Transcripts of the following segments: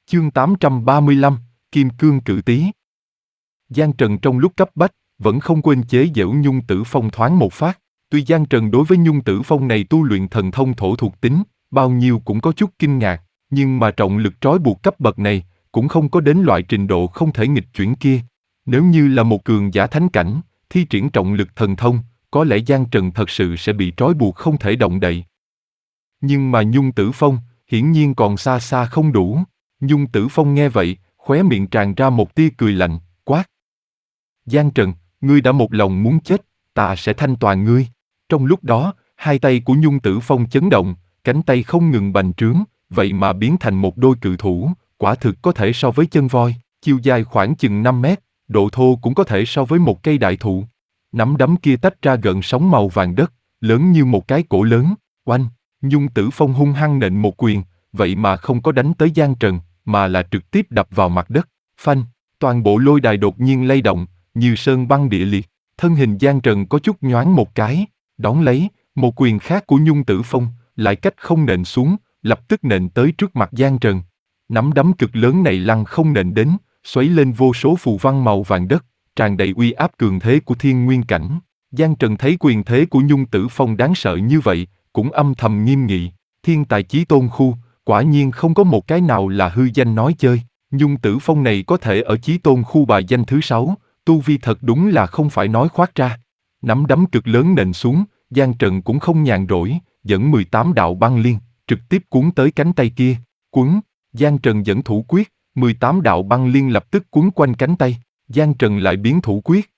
Chương 835, Kim Cương Cự Tý. Giang Trần trong lúc cấp bách, vẫn không quên chế giễu Nhung Tử Phong thoáng một phát. Tuy Giang Trần đối với Nhung Tử Phong này tu luyện thần thông thổ thuộc tính, bao nhiêu cũng có chút kinh ngạc, nhưng mà trọng lực trói buộc cấp bậc này, cũng không có đến loại trình độ không thể nghịch chuyển kia. Nếu như là một cường giả thánh cảnh, thi triển trọng lực thần thông, có lẽ Giang Trần thật sự sẽ bị trói buộc không thể động đậy. Nhưng mà Nhung Tử Phong, hiển nhiên còn xa xa không đủ. Nhung Tử Phong nghe vậy, khóe miệng tràn ra một tia cười lạnh, quát. Giang Trần, ngươi đã một lòng muốn chết, ta sẽ thanh toàn ngươi. Trong lúc đó, hai tay của Nhung Tử Phong chấn động, cánh tay không ngừng bành trướng, vậy mà biến thành một đôi cự thủ, quả thực có thể so với chân voi, chiều dài khoảng chừng 5 mét, độ thô cũng có thể so với một cây đại thụ. Nắm đấm kia tách ra gợn sóng màu vàng đất, lớn như một cái cổ lớn, oanh. Nhung Tử Phong hung hăng nện một quyền, vậy mà không có đánh tới Giang Trần, mà là trực tiếp đập vào mặt đất. Phanh, toàn bộ lôi đài đột nhiên lay động, như sơn băng địa liệt. Thân hình Giang Trần có chút nhoáng một cái, đón lấy, một quyền khác của Nhung Tử Phong, lại cách không nện xuống, lập tức nện tới trước mặt Giang Trần. Nắm đấm cực lớn này lăng không nện đến, xoáy lên vô số phù văn màu vàng đất, tràn đầy uy áp cường thế của thiên nguyên cảnh. Giang Trần thấy quyền thế của Nhung Tử Phong đáng sợ như vậy, cũng âm thầm nghiêm nghị, thiên tài chí tôn khu, quả nhiên không có một cái nào là hư danh nói chơi. Nhung Tử Phong này có thể ở chí tôn khu bài danh thứ 6, tu vi thật đúng là không phải nói khoác ra. Nắm đấm cực lớn nện xuống, Giang Trần cũng không nhàn rỗi, dẫn 18 đạo băng liên, trực tiếp cuốn tới cánh tay kia. Cuốn, Giang Trần dẫn thủ quyết, 18 đạo băng liên lập tức cuốn quanh cánh tay, Giang Trần lại biến thủ quyết.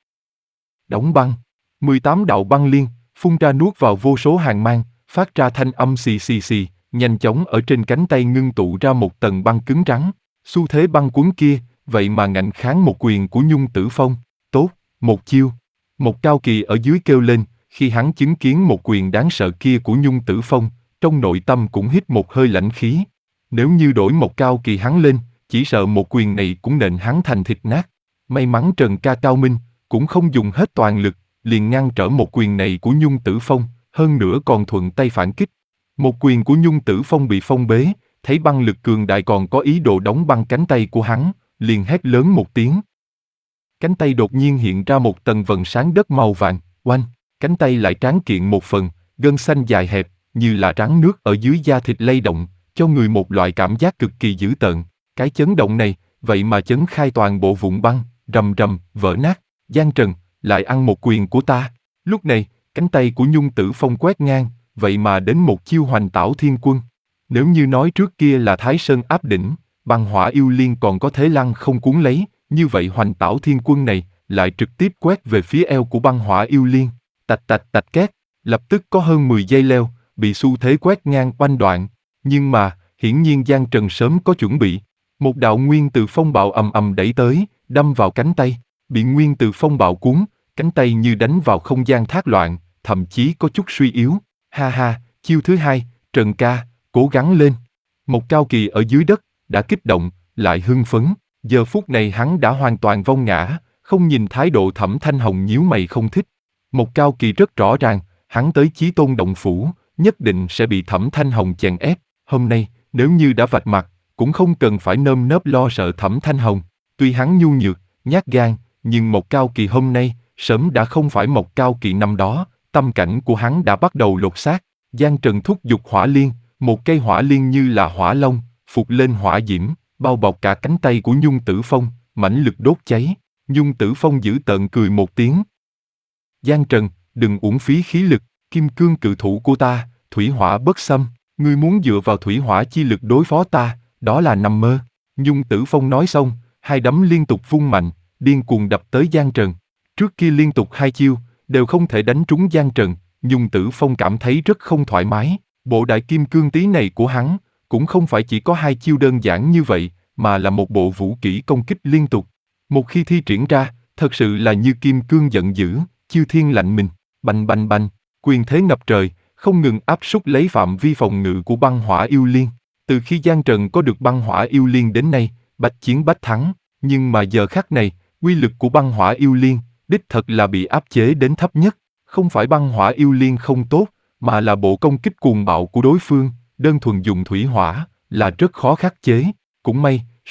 Đóng băng, 18 đạo băng liên, phun ra nuốt vào vô số hàn mang, phát ra thanh âm xì xì xì, nhanh chóng ở trên cánh tay ngưng tụ ra một tầng băng cứng rắn. Xu thế băng cuốn kia, vậy mà ngạnh kháng một quyền của Nhung Tử Phong. Tốt, một chiêu. Một Cao Kỳ ở dưới kêu lên, khi hắn chứng kiến một quyền đáng sợ kia của Nhung Tử Phong, trong nội tâm cũng hít một hơi lãnh khí. Nếu như đổi một Cao Kỳ hắn lên, chỉ sợ một quyền này cũng nện hắn thành thịt nát. May mắn Trần Ca cao minh, cũng không dùng hết toàn lực, liền ngăn trở một quyền này của Nhung Tử Phong, hơn nữa còn thuận tay phản kích. Một quyền của Nhung Tử Phong bị phong bế, thấy băng lực cường đại còn có ý đồ đóng băng cánh tay của hắn, liền hét lớn một tiếng. Cánh tay đột nhiên hiện ra một tầng vầng sáng đất màu vàng, oanh, cánh tay lại tráng kiện một phần, gân xanh dài hẹp, như là rắn nước ở dưới da thịt lay động, cho người một loại cảm giác cực kỳ dữ tợn. Cái chấn động này, vậy mà chấn khai toàn bộ vụn băng, rầm rầm, vỡ nát. Giang Trần, lại ăn một quyền của ta. Lúc này, cánh tay của Nhung Tử Phong quét ngang, vậy mà đến một chiêu Hoành Tảo Thiên Quân. Nếu như nói trước kia là Thái Sơn áp đỉnh, băng hỏa yêu liên còn có thế lăng không cuốn lấy, như vậy Hoành Tảo Thiên Quân này lại trực tiếp quét về phía eo của băng hỏa yêu liên. Tạch tạch tạch két, lập tức có hơn 10 dây leo, bị xu thế quét ngang oanh đoạn. Nhưng mà, hiển nhiên Giang Trần sớm có chuẩn bị. Một đạo nguyên từ phong bạo ầm ầm đẩy tới, đâm vào cánh tay, bị nguyên từ phong bạo cuốn, cánh tay như đánh vào không gian thác loạn, thậm chí có chút suy yếu. Ha ha, chiêu thứ hai, Trần Ca, cố gắng lên. Một Cao Kỳ ở dưới đất, đã kích động, lại hưng phấn. Giờ phút này hắn đã hoàn toàn vong ngã, không nhìn thái độ Thẩm Thanh Hồng nhíu mày không thích. Một Cao Kỳ rất rõ ràng, hắn tới Chí Tôn động phủ, nhất định sẽ bị Thẩm Thanh Hồng chèn ép. Hôm nay, nếu như đã vạch mặt, cũng không cần phải nơm nớp lo sợ Thẩm Thanh Hồng. Tuy hắn nhu nhược, nhát gan, nhưng Một Cao Kỳ hôm nay, sớm đã không phải Một Cao Kỳ năm đó, tâm cảnh của hắn đã bắt đầu lột xác. Giang Trần thúc giục hỏa liên, một cây hỏa liên như là hỏa long, phụt lên hỏa diễm, bao bọc cả cánh tay của Nhung Tử Phong, mãnh lực đốt cháy. Nhung Tử Phong dữ tợn cười một tiếng. Giang Trần, đừng uổng phí khí lực, kim cương cự thủ của ta, thủy hỏa bất xâm, ngươi muốn dựa vào thủy hỏa chi lực đối phó ta, đó là nằm mơ. Nhung Tử Phong nói xong, hai đấm liên tục vung mạnh, điên cuồng đập tới Giang Trần. Trước kia liên tục hai chiêu, đều không thể đánh trúng Giang Trần, Nhung Tử Phong cảm thấy rất không thoải mái. Bộ đại kim cương tí này của hắn, cũng không phải chỉ có hai chiêu đơn giản như vậy, mà là một bộ vũ kỹ công kích liên tục. Một khi thi triển ra, thật sự là như kim cương giận dữ, chư thiên lạnh mình, bành bành bành, quyền thế ngập trời, không ngừng áp súc lấy phạm vi phòng ngự của băng hỏa yêu liên. Từ khi Giang Trần có được băng hỏa yêu liên đến nay, bách chiến bách thắng, nhưng mà giờ khắc này, uy lực của băng hỏa yêu liên, đích thật là bị áp chế đến thấp nhất. Không phải băng hỏa yêu liên không tốt, mà là bộ công kích cuồng bạo của đối phương, đơn thuần dùng thủy hỏa, là rất khó khắc chế. Cũng may,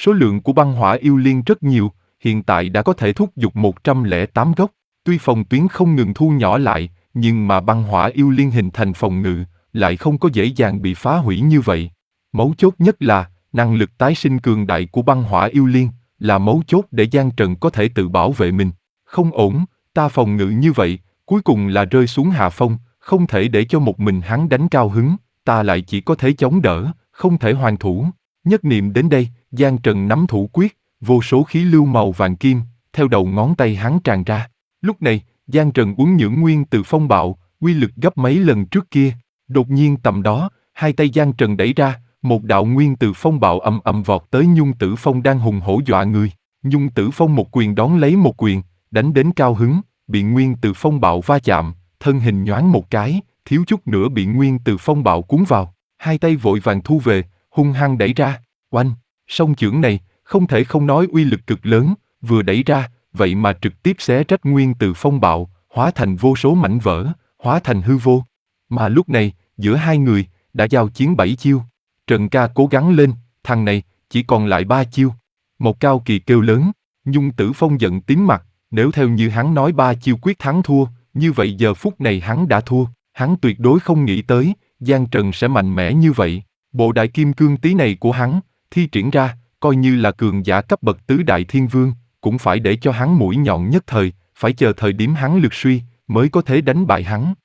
Số lượng của băng hỏa yêu liên rất nhiều, hiện tại đã có thể thúc giục 108 gốc. Tuy phòng tuyến không ngừng thu nhỏ lại, nhưng mà băng hỏa yêu liên hình thành phòng ngự, lại không có dễ dàng bị phá hủy như vậy. Mấu chốt nhất là, năng lực tái sinh cường đại của băng hỏa yêu liên, là mấu chốt để Giang Trần có thể tự bảo vệ mình. Không ổn, ta phòng ngự như vậy, cuối cùng là rơi xuống hạ phong, không thể để cho một mình hắn đánh cao hứng, ta lại chỉ có thể chống đỡ, không thể hoàn thủ. Nhất niệm đến đây, Giang Trần nắm thủ quyết, vô số khí lưu màu vàng kim, theo đầu ngón tay hắn tràn ra. Lúc này, Giang Trần uốn nhưỡng nguyên từ phong bạo, uy lực gấp mấy lần trước kia. Đột nhiên tầm đó, hai tay Giang Trần đẩy ra, một đạo nguyên từ phong bạo ầm ầm vọt tới Nhung Tử Phong đang hùng hổ dọa người. Nhung Tử Phong một quyền đón lấy một quyền, đánh đến cao hứng, bị nguyên từ phong bạo va chạm, thân hình nhoáng một cái, thiếu chút nữa bị nguyên từ phong bạo cuốn vào. Hai tay vội vàng thu về, hung hăng đẩy ra, oanh, song chưởng này, không thể không nói uy lực cực lớn, vừa đẩy ra, vậy mà trực tiếp xé rách nguyên từ phong bạo, hóa thành vô số mảnh vỡ, hóa thành hư vô. Mà lúc này, giữa hai người, đã giao chiến 7 chiêu. Trần Ca cố gắng lên, thằng này, chỉ còn lại 3 chiêu. Một Cao Kỳ kêu lớn, Nhung Tử Phong giận tím mặt, nếu theo như hắn nói 3 chiêu quyết thắng thua, như vậy giờ phút này hắn đã thua, hắn tuyệt đối không nghĩ tới, Giang Trần sẽ mạnh mẽ như vậy. Bộ đại kim cương tí này của hắn, thi triển ra, coi như là cường giả cấp bậc tứ đại thiên vương, cũng phải để cho hắn mũi nhọn nhất thời, phải chờ thời điểm hắn lực suy, mới có thể đánh bại hắn.